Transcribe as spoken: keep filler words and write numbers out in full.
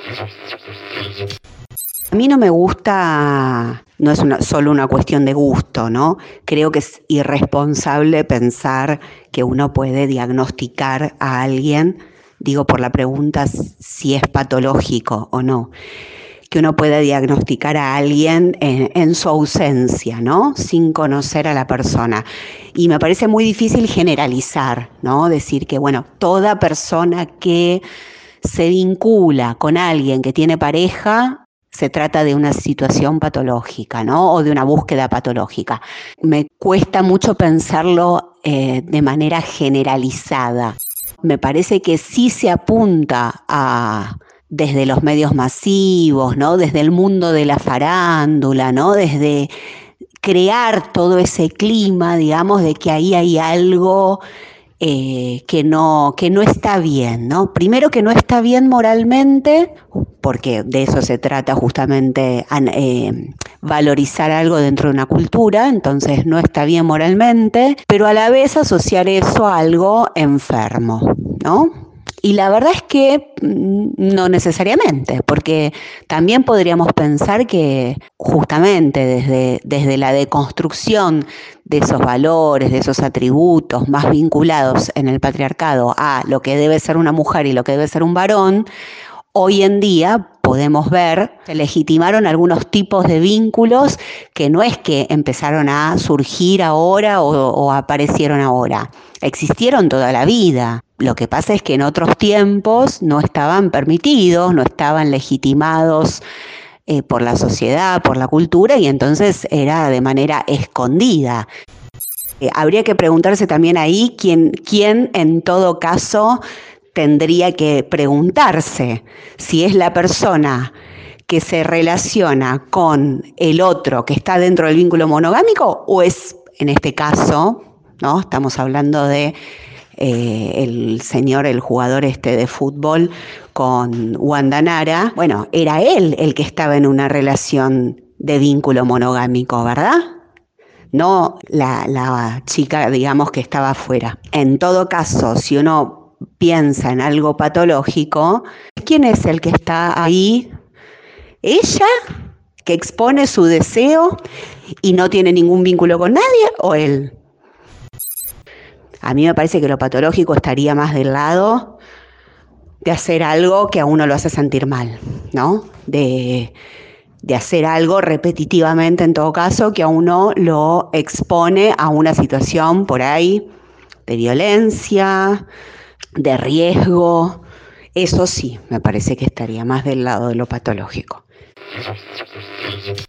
A mí no me gusta, no es una, solo una cuestión de gusto, ¿no? Creo que es irresponsable pensar que uno puede diagnosticar a alguien, digo por la pregunta si es patológico o no, que uno pueda diagnosticar a alguien en, en su ausencia, ¿no? Sin conocer a la persona. Y me parece muy difícil generalizar, ¿no? Decir que, bueno, toda persona que se vincula con alguien que tiene pareja, se trata de una situación patológica, ¿no? O de una búsqueda patológica. Me cuesta mucho pensarlo eh, de manera generalizada. Me parece que sí se apunta a, desde los medios masivos, ¿no? Desde el mundo de la farándula, ¿no? Desde crear todo ese clima, digamos, de que ahí hay algo eh, que no, que no está bien, ¿no? Primero que no está bien moralmente, porque de eso se trata justamente, eh, valorizar algo dentro de una cultura, entonces no está bien moralmente, pero a la vez asociar eso a algo enfermo, ¿no? Y la verdad es que no necesariamente, porque también podríamos pensar que justamente desde, desde la deconstrucción de esos valores, de esos atributos más vinculados en el patriarcado a lo que debe ser una mujer y lo que debe ser un varón, hoy en día podemos ver, se legitimaron algunos tipos de vínculos que no es que empezaron a surgir ahora o, o aparecieron ahora, existieron toda la vida. Lo que pasa es que en otros tiempos no estaban permitidos, no estaban legitimados eh, por la sociedad, por la cultura, y entonces era de manera escondida. Eh, habría que preguntarse también ahí quién, quién en todo caso tendría que preguntarse si es la persona que se relaciona con el otro que está dentro del vínculo monogámico o es, en este caso, ¿no? Estamos hablando de eh, el señor, el jugador este de fútbol con Wanda Nara. Bueno, era él el que estaba en una relación de vínculo monogámico, ¿verdad? No la, la chica, digamos, que estaba afuera. En todo caso, si uno piensa en algo patológico, ¿quién es el que está ahí? ¿Ella, que expone su deseo y no tiene ningún vínculo con nadie, o él? A mí me parece que lo patológico estaría más del lado de hacer algo que a uno lo hace sentir mal, ¿no? De, de hacer algo repetitivamente, en todo caso, que a uno lo expone a una situación por ahí de violencia, de riesgo. Eso sí, me parece que estaría más del lado de lo patológico.